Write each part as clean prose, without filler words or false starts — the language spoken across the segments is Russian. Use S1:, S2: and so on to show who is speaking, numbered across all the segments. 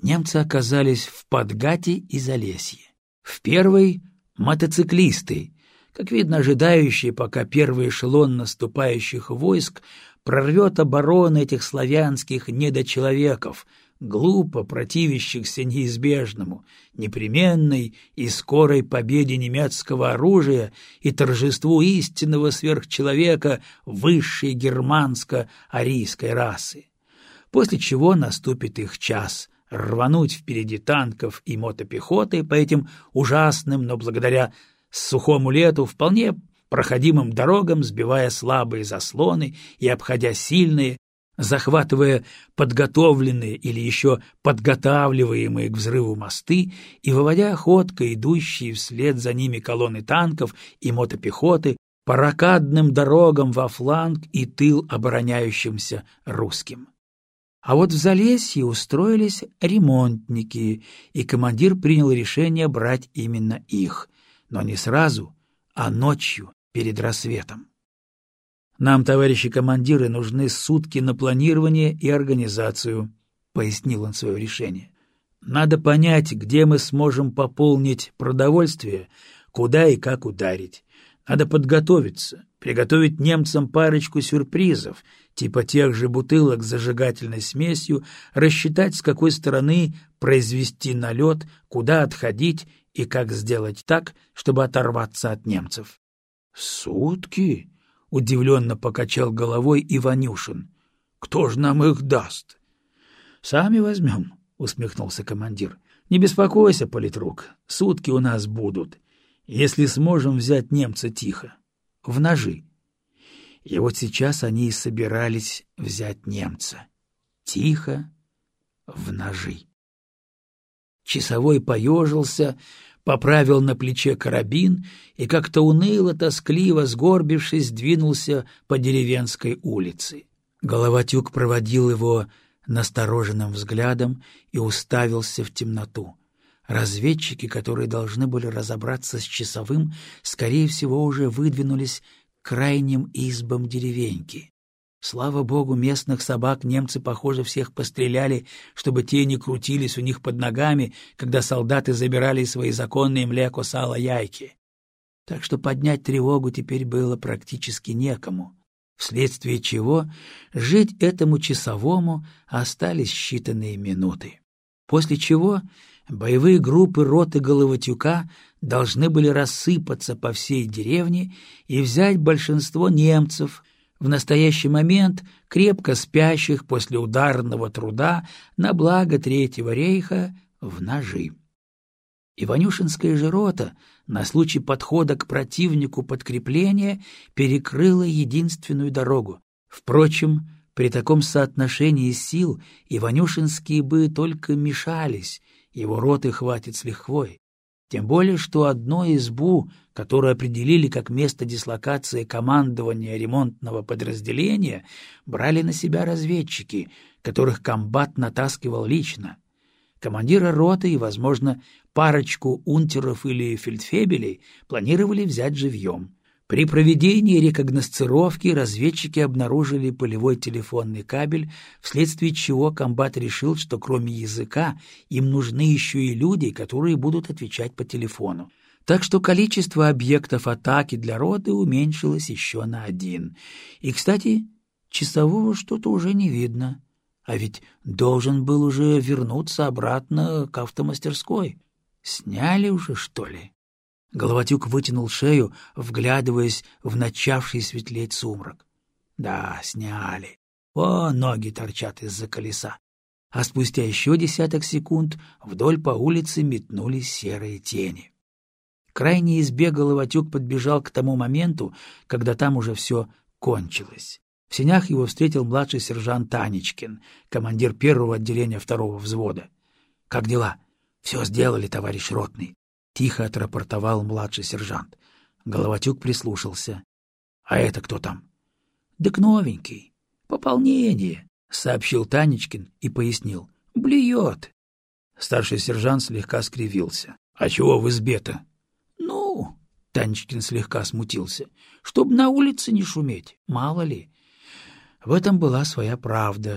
S1: Немцы оказались в Подгате и Залесье. В первой — мотоциклисты, как видно, ожидающие, пока первый эшелон наступающих войск прорвет обороны этих славянских недочеловеков, глупо противящихся неизбежному, непременной и скорой победе немецкого оружия и торжеству истинного сверхчеловека высшей германско-арийской расы. После чего наступит их час рвануть впереди танков и мотопехоты по этим ужасным, но благодаря сухому лету вполне проходимым дорогам, сбивая слабые заслоны и обходя сильные, захватывая подготовленные или еще подготавливаемые к взрыву мосты и выводя охотко идущие вслед за ними колонны танков и мотопехоты по рокадным дорогам во фланг и тыл обороняющимся русским. А вот в Залесье устроились ремонтники, и командир принял решение брать именно их, но не сразу, а ночью перед рассветом. «Нам, товарищи командиры, нужны сутки на планирование и организацию», — пояснил он свое решение. «Надо понять, где мы сможем пополнить продовольствие, куда и как ударить. Надо подготовиться, приготовить немцам парочку сюрпризов, типа тех же бутылок с зажигательной смесью, рассчитать, с какой стороны произвести налет, куда отходить и как сделать так, чтобы оторваться от немцев». «Сутки?» — удивленно покачал головой Иванюшин. «Кто ж нам их даст?» «Сами возьмем», — усмехнулся командир. «Не беспокойся, политрук, сутки у нас будут, если сможем взять немца тихо, в ножи». И вот сейчас они и собирались взять немца тихо, в ножи. Часовой поежился, поправил на плече карабин и как-то уныло-тоскливо, сгорбившись, двинулся по деревенской улице. Головатюк проводил его настороженным взглядом и уставился в темноту. Разведчики, которые должны были разобраться с часовым, скорее всего, уже выдвинулись к крайним избам деревеньки. Слава богу, местных собак немцы, похоже, всех постреляли, чтобы те не крутились у них под ногами, когда солдаты забирали свои законные млеко, сало, яйки. Так что поднять тревогу теперь было практически некому, вследствие чего жить этому часовому остались считанные минуты. После чего боевые группы роты Головатюка должны были рассыпаться по всей деревне и взять большинство немцев, в настоящий момент крепко спящих после ударного труда на благо Третьего рейха, в ножи. Иванюшинская же рота на случай подхода к противнику подкрепления перекрыла единственную дорогу. Впрочем, при таком соотношении сил иванюшинские бы только мешались, его роты хватит с лихвой. Тем более, что одну избу, которую определили как место дислокации командования ремонтного подразделения, брали на себя разведчики, которых комбат натаскивал лично. Командира роты и, возможно, парочку унтеров или фельдфебелей планировали взять живьем. При проведении рекогносцировки разведчики обнаружили полевой телефонный кабель, вследствие чего комбат решил, что кроме языка им нужны еще и люди, которые будут отвечать по телефону. Так что количество объектов атаки для роты уменьшилось еще на 1. И, кстати, часового что-то уже не видно. А ведь должен был уже вернуться обратно к автомастерской. Сняли уже, что ли? Головатюк вытянул шею, вглядываясь в начавший светлеть сумрак. Да, сняли. О, ноги торчат из-за колеса. А спустя еще десяток секунд вдоль по улице метнулись серые тени. К крайней избе Головатюк подбежал к тому моменту, когда там уже все кончилось. В сенях его встретил младший сержант Танечкин, командир первого отделения второго взвода. — Как дела? — Все сделали, товарищ ротный. — тихо отрапортовал младший сержант. Головатюк прислушался. — А это кто там? — Так новенький. Пополнение, — сообщил Танечкин и пояснил. — Блюет. Старший сержант слегка скривился. — А чего в избе-то? — Ну, — Танечкин слегка смутился, — чтоб на улице не шуметь, мало ли. В этом была своя правда.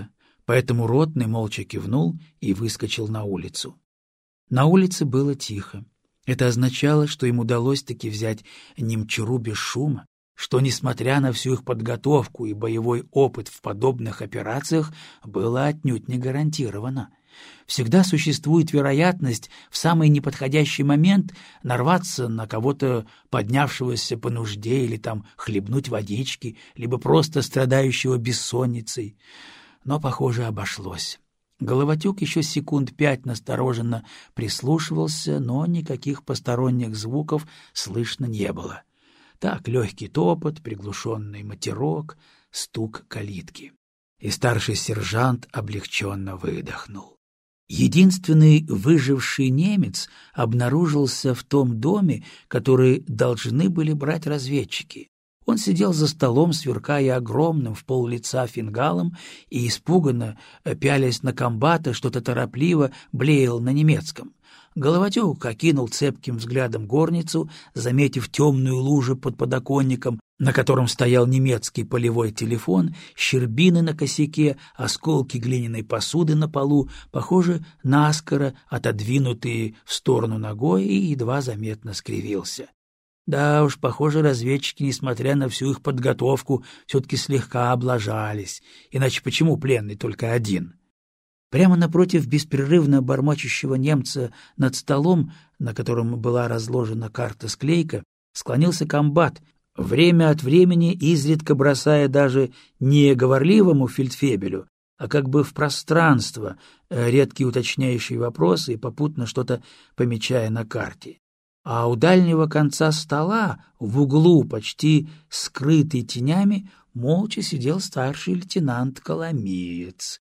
S1: Поэтому ротный молча кивнул и выскочил на улицу. На улице было тихо. Это означало, что им удалось таки взять Немчуру без шума, что, несмотря на всю их подготовку и боевой опыт в подобных операциях, было отнюдь не гарантировано. Всегда существует вероятность в самый неподходящий момент нарваться на кого-то, поднявшегося по нужде, или там хлебнуть водички, либо просто страдающего бессонницей. Но, похоже, обошлось. Головатюк еще секунд 5 настороженно прислушивался, но никаких посторонних звуков слышно не было. Так, легкий топот, приглушенный матерок, стук калитки. И старший сержант облегченно выдохнул. Единственный выживший немец обнаружился в том доме, который должны были брать разведчики. Он сидел за столом, сверкая огромным в пол-лица фингалом, и, испуганно пялясь на комбата, что-то торопливо блеял на немецком. Головатюк окинул цепким взглядом горницу, заметив темную лужу под подоконником, на котором стоял немецкий полевой телефон, щербины на косяке, осколки глиняной посуды на полу, похоже, наскоро отодвинутые в сторону ногой, и едва заметно скривился. Да уж, похоже, разведчики, несмотря на всю их подготовку, все-таки слегка облажались, иначе почему пленный только один? Прямо напротив беспрерывно бормочущего немца над столом, на котором была разложена карта-склейка, склонился комбат, время от времени изредка бросая даже не говорливому фельдфебелю, а как бы в пространство редкие уточняющие вопросы и попутно что-то помечая на карте. А у дальнего конца стола, в углу, почти скрытый тенями, молча сидел старший лейтенант Коломеец.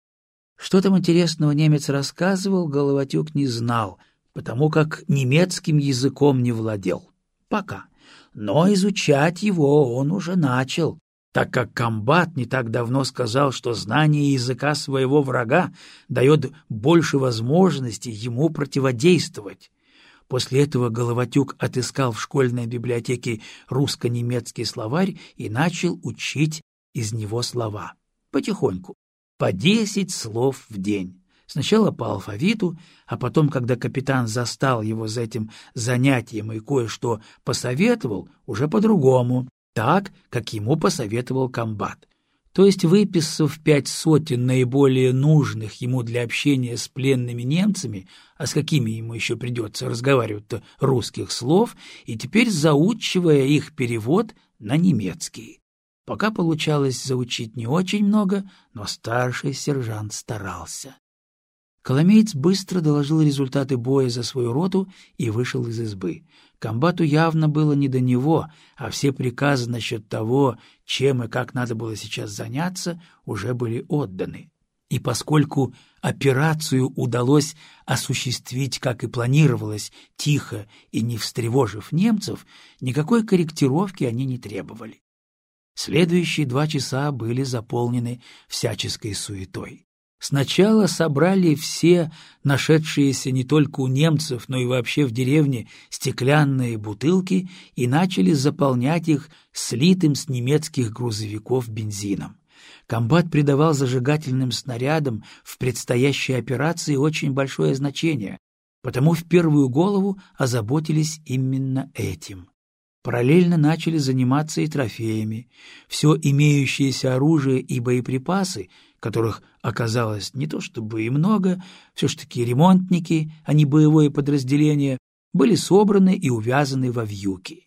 S1: Что там интересного немец рассказывал, Головатюк не знал, потому как немецким языком не владел. Пока. Но изучать его он уже начал, так как комбат не так давно сказал, что знание языка своего врага дает больше возможностей ему противодействовать. После этого Головатюк отыскал в школьной библиотеке русско-немецкий словарь и начал учить из него слова. Потихоньку. По 10 слов в день. Сначала по алфавиту, а потом, когда капитан застал его за этим занятием и кое-что посоветовал, уже по-другому, так, как ему посоветовал комбат. То есть, выписав 5 сотен наиболее нужных ему для общения с пленными немцами, а с какими ему еще придется разговаривать-то, русских слов, и теперь заучивая их перевод на немецкий. Пока получалось заучить не очень много, но старший сержант старался. Коломеец быстро доложил результаты боя за свою роту и вышел из избы. Комбату явно было не до него, а все приказы насчет того, чем и как надо было сейчас заняться, уже были отданы. И поскольку операцию удалось осуществить, как и планировалось, тихо и не встревожив немцев, никакой корректировки они не требовали. Следующие 2 часа были заполнены всяческой суетой. Сначала собрали все нашедшиеся не только у немцев, но и вообще в деревне стеклянные бутылки и начали заполнять их слитым с немецких грузовиков бензином. Комбат придавал зажигательным снарядам в предстоящей операции очень большое значение, потому в первую голову озаботились именно этим. Параллельно начали заниматься и трофеями. Все имеющееся оружие и боеприпасы, которых оказалось не то чтобы и много, все ж таки ремонтники, а не боевое подразделение, были собраны и увязаны во вьюки.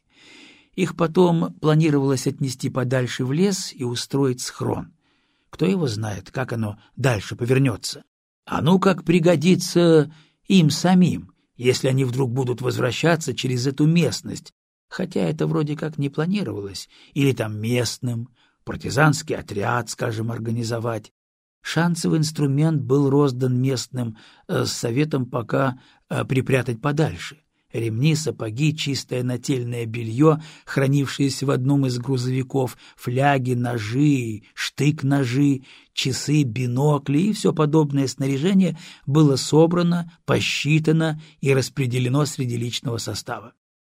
S1: Их потом планировалось отнести подальше в лес и устроить схрон. Кто его знает, как оно дальше повернется. А ну как пригодится им самим, если они вдруг будут возвращаться через эту местность, хотя это вроде как не планировалось, или там местным, партизанский отряд, скажем, организовать. Шансовый инструмент был роздан местным с советом пока припрятать подальше. Ремни, сапоги, чистое нательное белье, хранившееся в одном из грузовиков, фляги, ножи, штык-ножи, часы, бинокли и все подобное снаряжение было собрано, посчитано и распределено среди личного состава.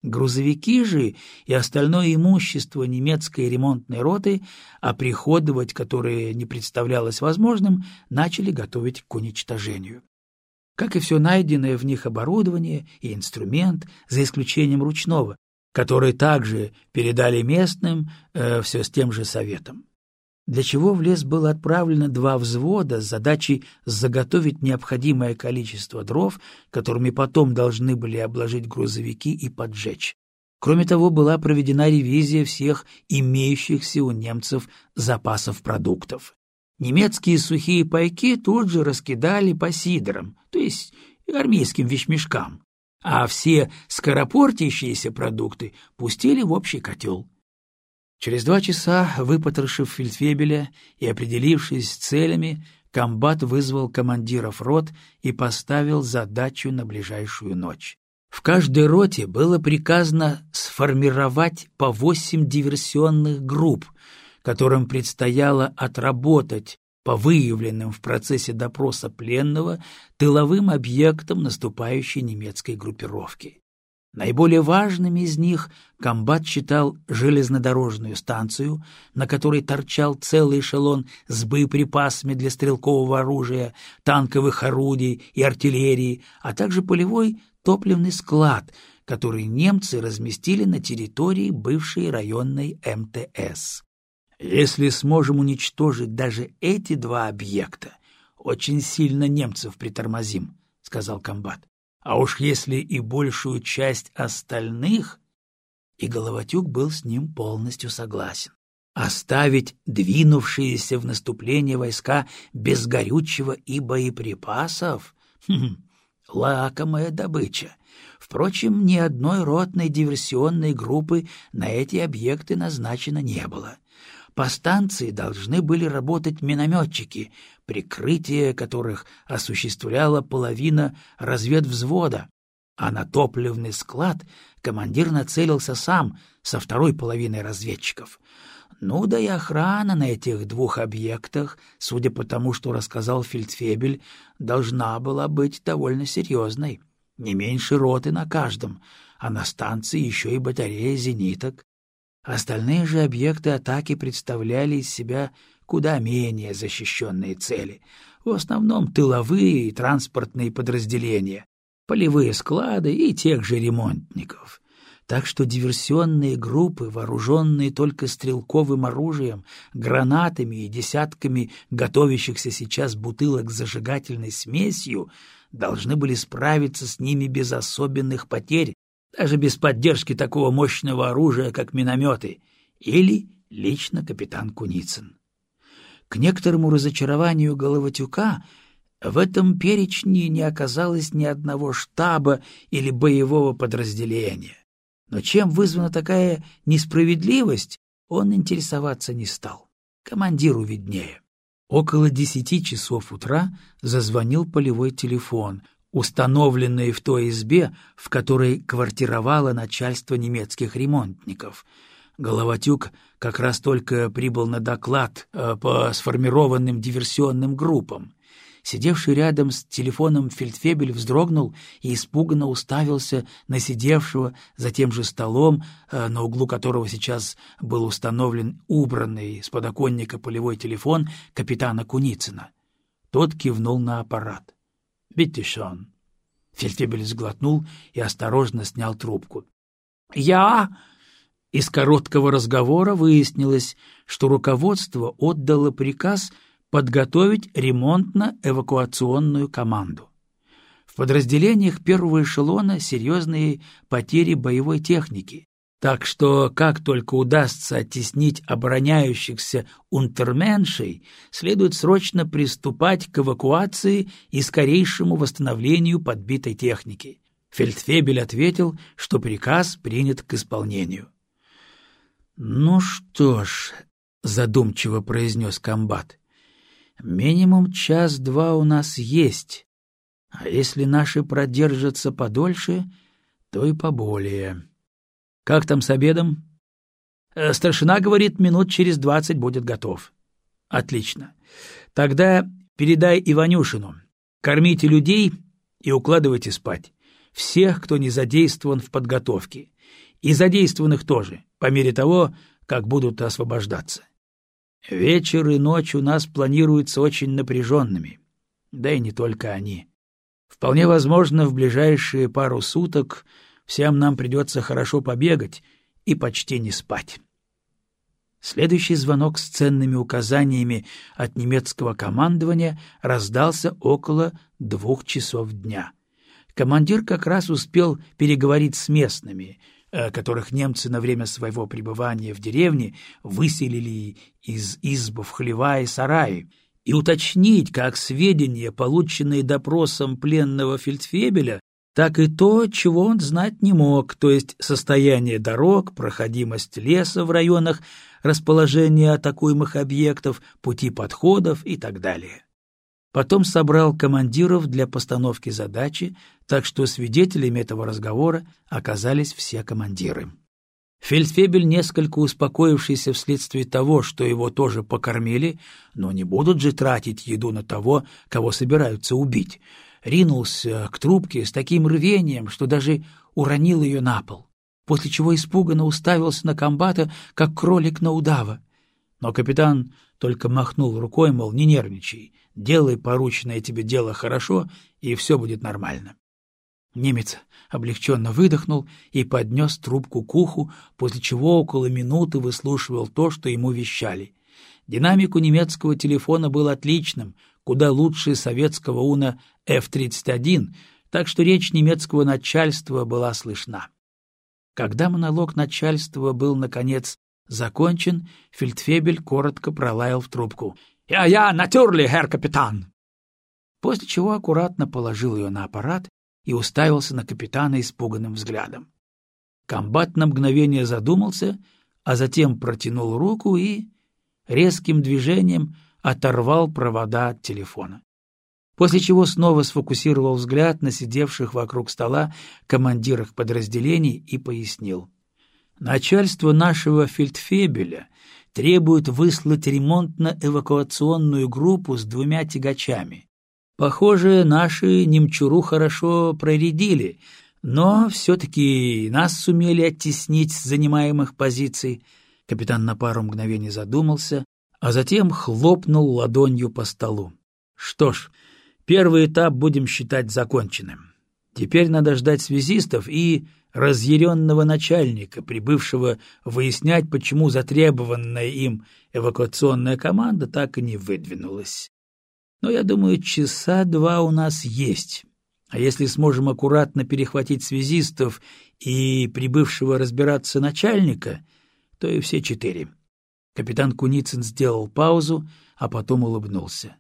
S1: Грузовики же и остальное имущество немецкой ремонтной роты, оприходовать которое не представлялось возможным, начали готовить к уничтожению. Как и все найденное в них оборудование и инструмент, за исключением ручного, который также передали местным все с тем же советом. Для чего в лес было отправлено 2 взвода с задачей заготовить необходимое количество дров, которыми потом должны были обложить грузовики и поджечь. Кроме того, была проведена ревизия всех имеющихся у немцев запасов продуктов. Немецкие сухие пайки тут же раскидали по сидорам, то есть армейским вещмешкам, а все скоропортящиеся продукты пустили в общий котел. Через 2 часа, выпотрошив фельдфебеля и определившись с целями, комбат вызвал командиров рот и поставил задачу на ближайшую ночь. В каждой роте было приказано сформировать по 8 диверсионных групп, которым предстояло отработать по выявленным в процессе допроса пленного тыловым объектам наступающей немецкой группировки. Наиболее важными из них комбат считал железнодорожную станцию, на которой торчал целый эшелон с боеприпасами для стрелкового оружия, танковых орудий и артиллерии, а также полевой топливный склад, который немцы разместили на территории бывшей районной МТС. Если сможем уничтожить даже эти 2 объекта, очень сильно немцев притормозим, — сказал комбат. А уж если и большую часть остальных... И Головатюк был с ним полностью согласен. Оставить двинувшиеся в наступление войска без горючего и боеприпасов? Лакомая добыча. Впрочем, ни одной ротной диверсионной группы на эти объекты назначено не было. По станции должны были работать минометчики, прикрытие которых осуществляла половина разведвзвода, а на топливный склад командир нацелился сам со второй половиной разведчиков. Ну да и охрана на этих 2 объектах, судя по тому, что рассказал фельдфебель, должна была быть довольно серьезной. Не меньше роты на каждом, а на станции еще и батарея зениток. Остальные же объекты атаки представляли из себя куда менее защищенные цели, в основном тыловые и транспортные подразделения, полевые склады и тех же ремонтников. Так что диверсионные группы, вооруженные только стрелковым оружием, гранатами и десятками готовящихся сейчас бутылок с зажигательной смесью, должны были справиться с ними без особенных потерь, даже без поддержки такого мощного оружия, как минометы, или лично капитан Куницын. К некоторому разочарованию Головатюка в этом перечне не оказалось ни одного штаба или боевого подразделения. Но чем вызвана такая несправедливость, он интересоваться не стал. Командиру виднее. Около 10 часов утра зазвонил полевой телефон, установленный в той избе, в которой квартировало начальство немецких ремонтников. Головатюк как раз только прибыл на доклад по сформированным диверсионным группам. Сидевший рядом с телефоном фельдфебель вздрогнул и испуганно уставился на сидевшего за тем же столом, на углу которого сейчас был установлен убранный с подоконника полевой телефон капитана Куницына. Тот кивнул на аппарат. «Bitte schön». Фельдфебель сглотнул и осторожно снял трубку. «Я...» Из короткого разговора выяснилось, что руководство отдало приказ подготовить ремонтно-эвакуационную команду. В подразделениях первого эшелона серьезные потери боевой техники, так что как только удастся оттеснить обороняющихся унтерменшей, следует срочно приступать к эвакуации и скорейшему восстановлению подбитой техники. Фельдфебель ответил, что приказ принят к исполнению. «Ну что ж», — задумчиво произнес комбат, — «минимум час-два у нас есть, а если наши продержатся подольше, то и поболее. Как там с обедом?» «Старшина говорит, минут через 20 будет готов». «Отлично. Тогда передай Иванюшину. Кормите людей и укладывайте спать. Всех, кто не задействован в подготовке. И задействованных тоже, по мере того, как будут освобождаться. Вечер и ночь у нас планируются очень напряженными. Да и не только они. Вполне возможно, в ближайшие пару суток всем нам придется хорошо побегать и почти не спать. Следующий звонок с ценными указаниями от немецкого командования раздался около 2 часов дня. Командир как раз успел переговорить с местными, которых немцы на время своего пребывания в деревне выселили из изб в хлева и сараи, и уточнить как сведения, полученные допросом пленного фельдфебеля, так и то, чего он знать не мог, то есть состояние дорог, проходимость леса в районах расположения атакуемых объектов, пути подходов и так далее. Потом собрал командиров для постановки задачи, так что свидетелями этого разговора оказались все командиры. Фельдфебель, несколько успокоившийся вследствие того, что его тоже покормили, но не будут же тратить еду на того, кого собираются убить, ринулся к трубке с таким рвением, что даже уронил ее на пол, после чего испуганно уставился на комбата, как кролик на удава. Но капитан только махнул рукой, мол, не нервничай, делай порученное тебе дело хорошо, и все будет нормально. Немец облегченно выдохнул и поднес трубку к уху, после чего около минуты выслушивал то, что ему вещали. Динамик у немецкого телефона был отличным, куда лучше советского Уна F-31, так что речь немецкого начальства была слышна. Когда монолог начальства был, наконец, закончен, фельдфебель коротко пролаял в трубку. «Я, натюрли, херр капитан!» После чего аккуратно положил ее на аппарат и уставился на капитана испуганным взглядом. Комбат на мгновение задумался, а затем протянул руку и резким движением оторвал провода от телефона. После чего снова сфокусировал взгляд на сидевших вокруг стола командирах подразделений и пояснил. Начальство нашего фельдфебеля требует выслать ремонтно-эвакуационную группу с 2 тягачами. Похоже, наши немчуру хорошо проредили, но все-таки нас сумели оттеснить с занимаемых позиций. Капитан на пару мгновений задумался, а затем хлопнул ладонью по столу. Что ж, первый этап будем считать законченным. Теперь надо ждать связистов и разъяренного начальника, прибывшего выяснять, почему затребованная им эвакуационная команда так и не выдвинулась. Но, я думаю, 2 часа у нас есть. А если сможем аккуратно перехватить связистов и прибывшего разбираться начальника, то и все 4. Капитан Куницын сделал паузу, а потом улыбнулся.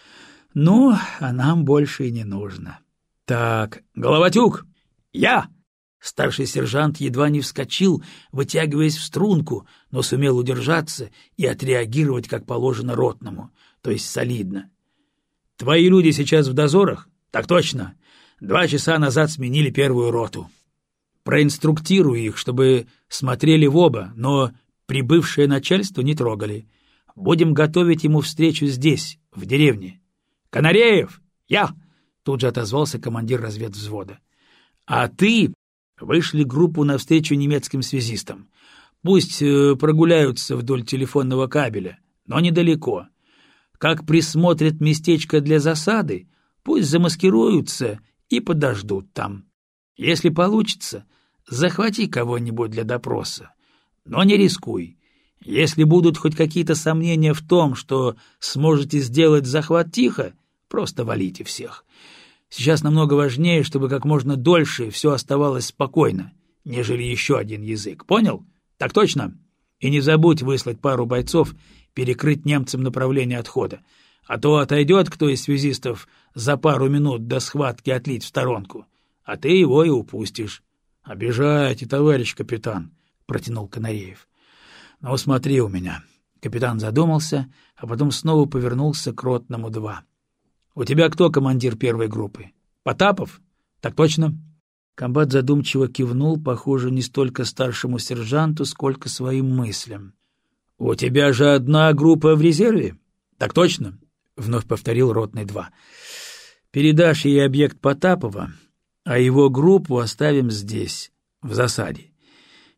S1: Ну, а нам больше и не нужно. Так, Головатюк! Я! Старший сержант едва не вскочил, вытягиваясь в струнку, но сумел удержаться и отреагировать, как положено ротному, то есть солидно. Твои люди сейчас в дозорах? Так точно. 2 часа назад сменили 1-ю роту. Проинструктируй их, чтобы смотрели в оба, но прибывшее начальство не трогали. Будем готовить ему встречу здесь, в деревне. Канареев! Я! Тут же отозвался командир разведвзвода. А ты вышли группу навстречу немецким связистам. Пусть прогуляются вдоль телефонного кабеля, но недалеко. Как присмотрят местечко для засады, пусть замаскируются и подождут там. Если получится, захвати кого-нибудь для допроса, но не рискуй. Если будут хоть какие-то сомнения в том, что сможете сделать захват тихо, просто валите всех. Сейчас намного важнее, чтобы как можно дольше все оставалось спокойно, нежели еще один язык. Понял? Так точно? И не забудь выслать пару бойцов, перекрыть немцам направление отхода, а то отойдет кто из связистов за пару минут до схватки отлить в сторонку, а ты его и упустишь. — Обижаете, товарищ капитан, — протянул Канареев. — Ну, смотри у меня. Капитан задумался, а потом снова повернулся к ротному 2. — У тебя кто командир 1-й группы? Потапов? Так точно. Комбат задумчиво кивнул, похоже, не столько старшему сержанту, сколько своим мыслям. — У тебя же одна группа в резерве? — Так точно, — вновь повторил ротный 2. — Передашь ей объект Потапова, а его группу оставим здесь, в засаде.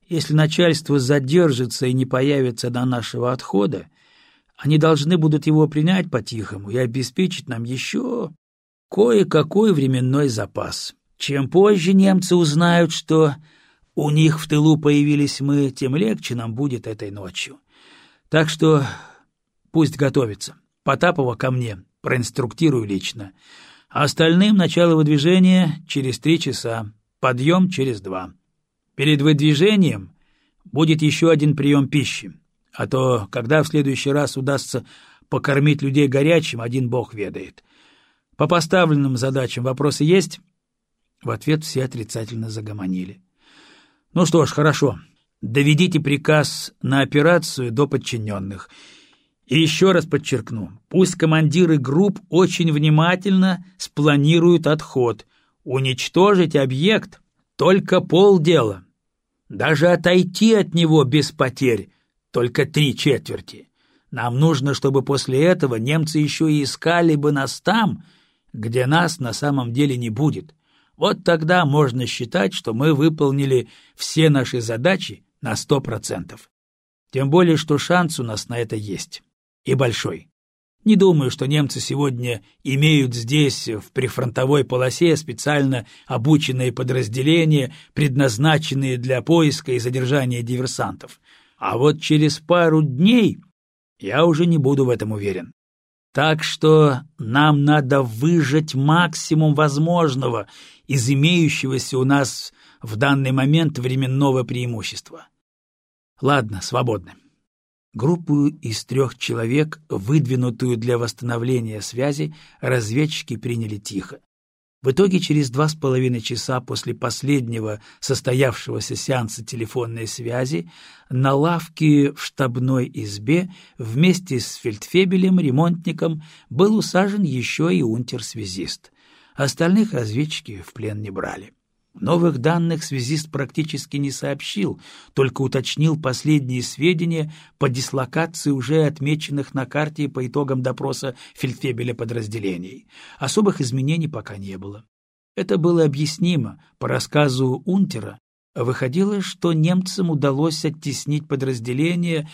S1: Если начальство задержится и не появится до нашего отхода, они должны будут его принять по-тихому и обеспечить нам еще кое-какой временной запас. Чем позже немцы узнают, что у них в тылу появились мы, тем легче нам будет этой ночью. Так что пусть готовится. Потапова ко мне, проинструктирую лично. А остальным начало выдвижения через 3 часа, подъем через 2. Перед выдвижением будет еще один прием пищи, а то, когда в следующий раз удастся покормить людей горячим, один бог ведает. По поставленным задачам вопросы есть? В ответ все отрицательно загомонили. Ну что ж, хорошо. Доведите приказ на операцию до подчиненных. И еще раз подчеркну, пусть командиры групп очень внимательно спланируют отход. Уничтожить объект — только полдела. Даже отойти от него без потерь — только 3/4. Нам нужно, чтобы после этого немцы еще и искали бы нас там, где нас на самом деле не будет. Вот тогда можно считать, что мы выполнили все наши задачи на 100%. Тем более, что шанс у нас на это есть. И большой. Не думаю, что немцы сегодня имеют здесь, в прифронтовой полосе, специально обученные подразделения, предназначенные для поиска и задержания диверсантов. А вот через пару дней я уже не буду в этом уверен. Так что нам надо выжать максимум возможного из имеющегося у нас в данный момент временного преимущества. Ладно, свободны. Группу из 3 человек, выдвинутую для восстановления связи, разведчики приняли тихо. В итоге через 2,5 часа после последнего состоявшегося сеанса телефонной связи на лавке в штабной избе вместе с фельдфебелем, ремонтником, был усажен еще и унтер-связист. Остальных разведчики в плен не брали. Новых данных связист практически не сообщил, только уточнил последние сведения по дислокации уже отмеченных на карте по итогам допроса фельдфебеля подразделений. Особых изменений пока не было. Это было объяснимо. По рассказу унтера выходило, что немцам удалось оттеснить подразделение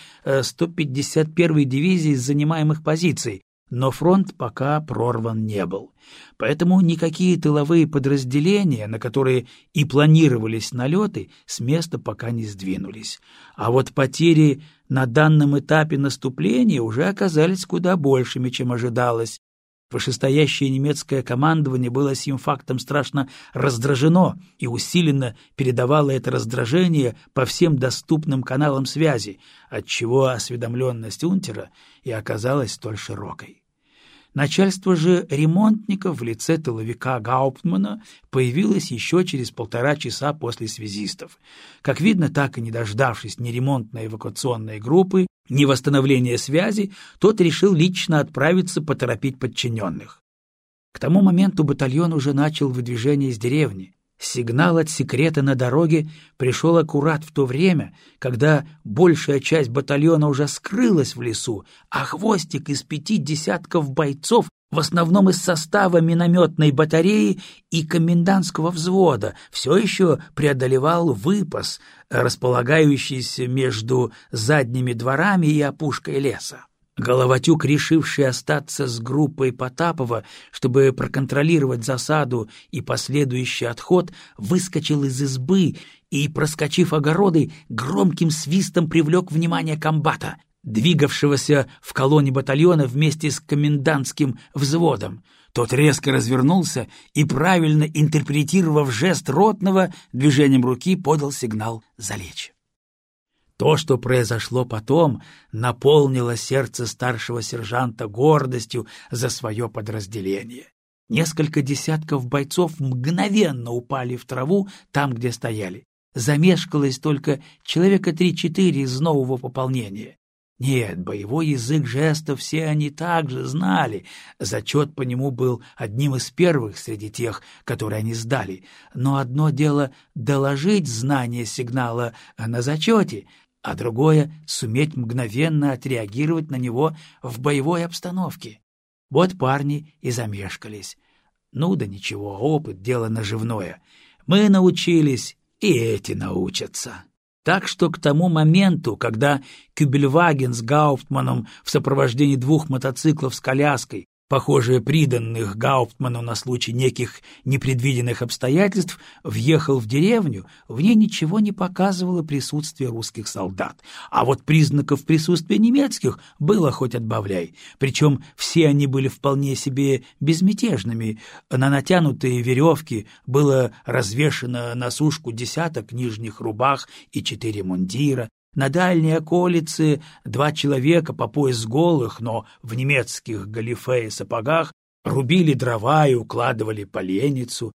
S1: 151-й дивизии с занимаемых позиций, но фронт пока прорван не был. Поэтому никакие тыловые подразделения, на которые и планировались налеты, с места пока не сдвинулись. А вот потери на данном этапе наступления уже оказались куда большими, чем ожидалось. Вышестоящее немецкое командование было сим фактом страшно раздражено и усиленно передавало это раздражение по всем доступным каналам связи, отчего осведомленность унтера и оказалась столь широкой. Начальство же ремонтников в лице тыловика Гауптмана появилось еще через 1,5 часа после связистов. Как видно, так и не дождавшись ни ремонтной эвакуационной группы, ни восстановления связи, тот решил лично отправиться поторопить подчиненных. К тому моменту батальон уже начал выдвижение из деревни. Сигнал от секрета на дороге пришел аккурат в то время, когда большая часть батальона уже скрылась в лесу, а хвостик из 5 десятков бойцов, в основном из состава минометной батареи и комендантского взвода, все еще преодолевал выпас, располагающийся между задними дворами и опушкой леса. Головатюк, решивший остаться с группой Потапова, чтобы проконтролировать засаду и последующий отход, выскочил из избы и, проскочив огороды, громким свистом привлек внимание комбата, двигавшегося в колонне батальона вместе с комендантским взводом. Тот резко развернулся и, правильно интерпретировав жест ротного, движением руки подал сигнал залечь. То, что произошло потом, наполнило сердце старшего сержанта гордостью за свое подразделение. Несколько десятков бойцов мгновенно упали в траву там, где стояли. Замешкалось только человека 3-4 из нового пополнения. Нет, боевой язык жестов все они также знали. Зачет по нему был одним из первых среди тех, которые они сдали. Но одно дело доложить знание сигнала на зачете, а другое — суметь мгновенно отреагировать на него в боевой обстановке. Вот парни и замешкались. Ну да ничего, опыт — дело наживное. Мы научились, и эти научатся. Так что к тому моменту, когда Кюбельваген с Гауптманом в сопровождении 2 мотоциклов с коляской, похоже, приданных Гауптману на случай неких непредвиденных обстоятельств, въехал в деревню, в ней ничего не показывало присутствие русских солдат. А вот признаков присутствия немецких было хоть отбавляй. Причем все они были вполне себе безмятежными. На натянутые веревки было развешано на сушку 10 нижних рубах и 4 мундира. На дальней околице 2 человека по пояс голых, но в немецких галифе и сапогах рубили дрова и укладывали поленницу,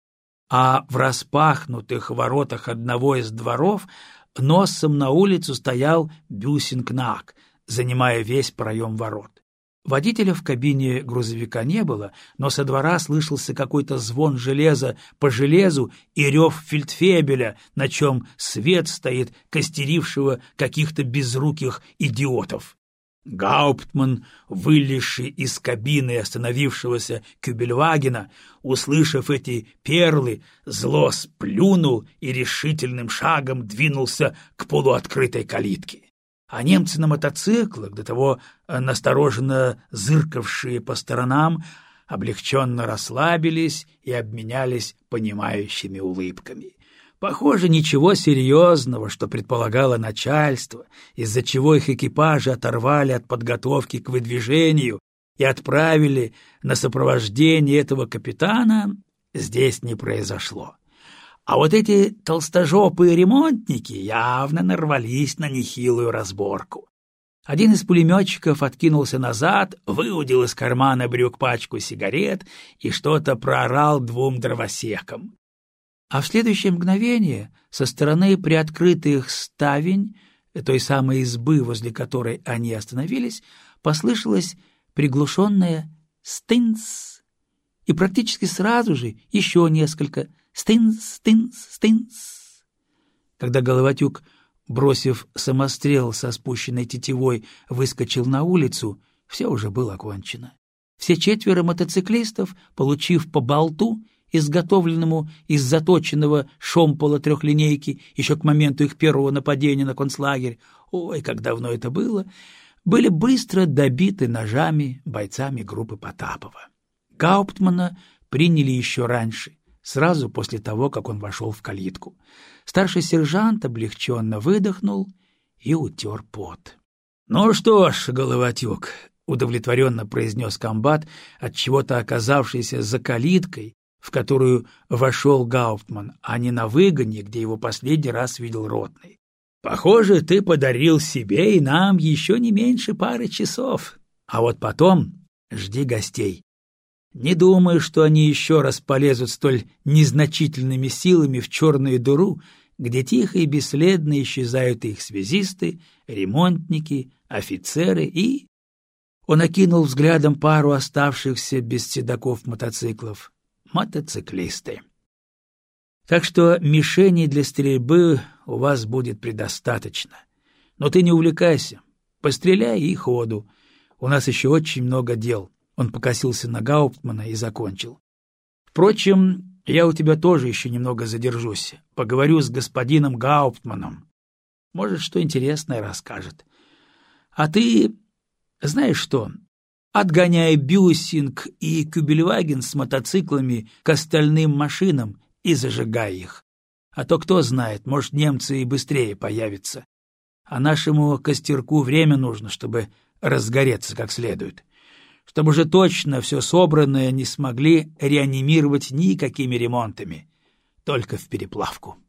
S1: а в распахнутых воротах одного из дворов носом на улицу стоял бюсинкнак, занимая весь проем ворот. Водителя в кабине грузовика не было, но со двора слышался какой-то звон железа по железу и рев фельдфебеля, на чем свет стоит костерившего каких-то безруких идиотов. Гауптман, вылезший из кабины остановившегося Кюбельвагена, услышав эти перлы, зло сплюнул и решительным шагом двинулся к полуоткрытой калитке. А немцы на мотоциклах, до того настороженно зыркавшие по сторонам, облегченно расслабились и обменялись понимающими улыбками. Похоже, ничего серьезного, что предполагало начальство, из-за чего их экипажи оторвали от подготовки к выдвижению и отправили на сопровождение этого капитана, здесь не произошло. А вот эти толстожопые ремонтники явно нарвались на нехилую разборку. Один из пулеметчиков откинулся назад, выудил из кармана брюк пачку сигарет и что-то проорал 2 дровосекам. А в следующее мгновение со стороны приоткрытых ставень, той самой избы, возле которой они остановились, послышалось приглушенное «стынц», и практически сразу же еще несколько «стынц, стынц, стынц». Когда Головатюк, бросив самострел со спущенной тетивой, выскочил на улицу, все уже было кончено. Все 4 мотоциклистов, получив по болту, изготовленному из заточенного шомпола 3-линейки еще к моменту их первого нападения на концлагерь, ой, как давно это было, были быстро добиты ножами бойцами группы Потапова. Гауптмана приняли еще раньше, сразу после того, как он вошел в калитку. Старший сержант облегченно выдохнул и утер пот. — Ну что ж, Головатюк, — удовлетворенно произнес комбат, отчего-то оказавшийся за калиткой, в которую вошел Гауптман, а не на выгоне, где его последний раз видел ротный. — Похоже, ты подарил себе и нам еще не меньше пары часов. А вот потом жди гостей. Не думаю, что они еще раз полезут столь незначительными силами в черную дыру, где тихо и бесследно исчезают их связисты, ремонтники, офицеры и... Он окинул взглядом пару оставшихся без седаков мотоциклов. Мотоциклисты. Так что мишеней для стрельбы у вас будет предостаточно. Но ты не увлекайся, постреляй и ходу. У нас еще очень много дел. Он покосился на Гауптмана и закончил. Впрочем, я у тебя тоже еще немного задержусь. Поговорю с господином Гауптманом. Может, что интересное расскажет. А ты, знаешь что, отгоняй Бюсинг и Кюбельваген с мотоциклами к остальным машинам и зажигай их. А то, кто знает, может, немцы и быстрее появятся. А нашему костерку время нужно, чтобы разгореться как следует. Чтобы уже точно все собранное не смогли реанимировать никакими ремонтами, только в переплавку.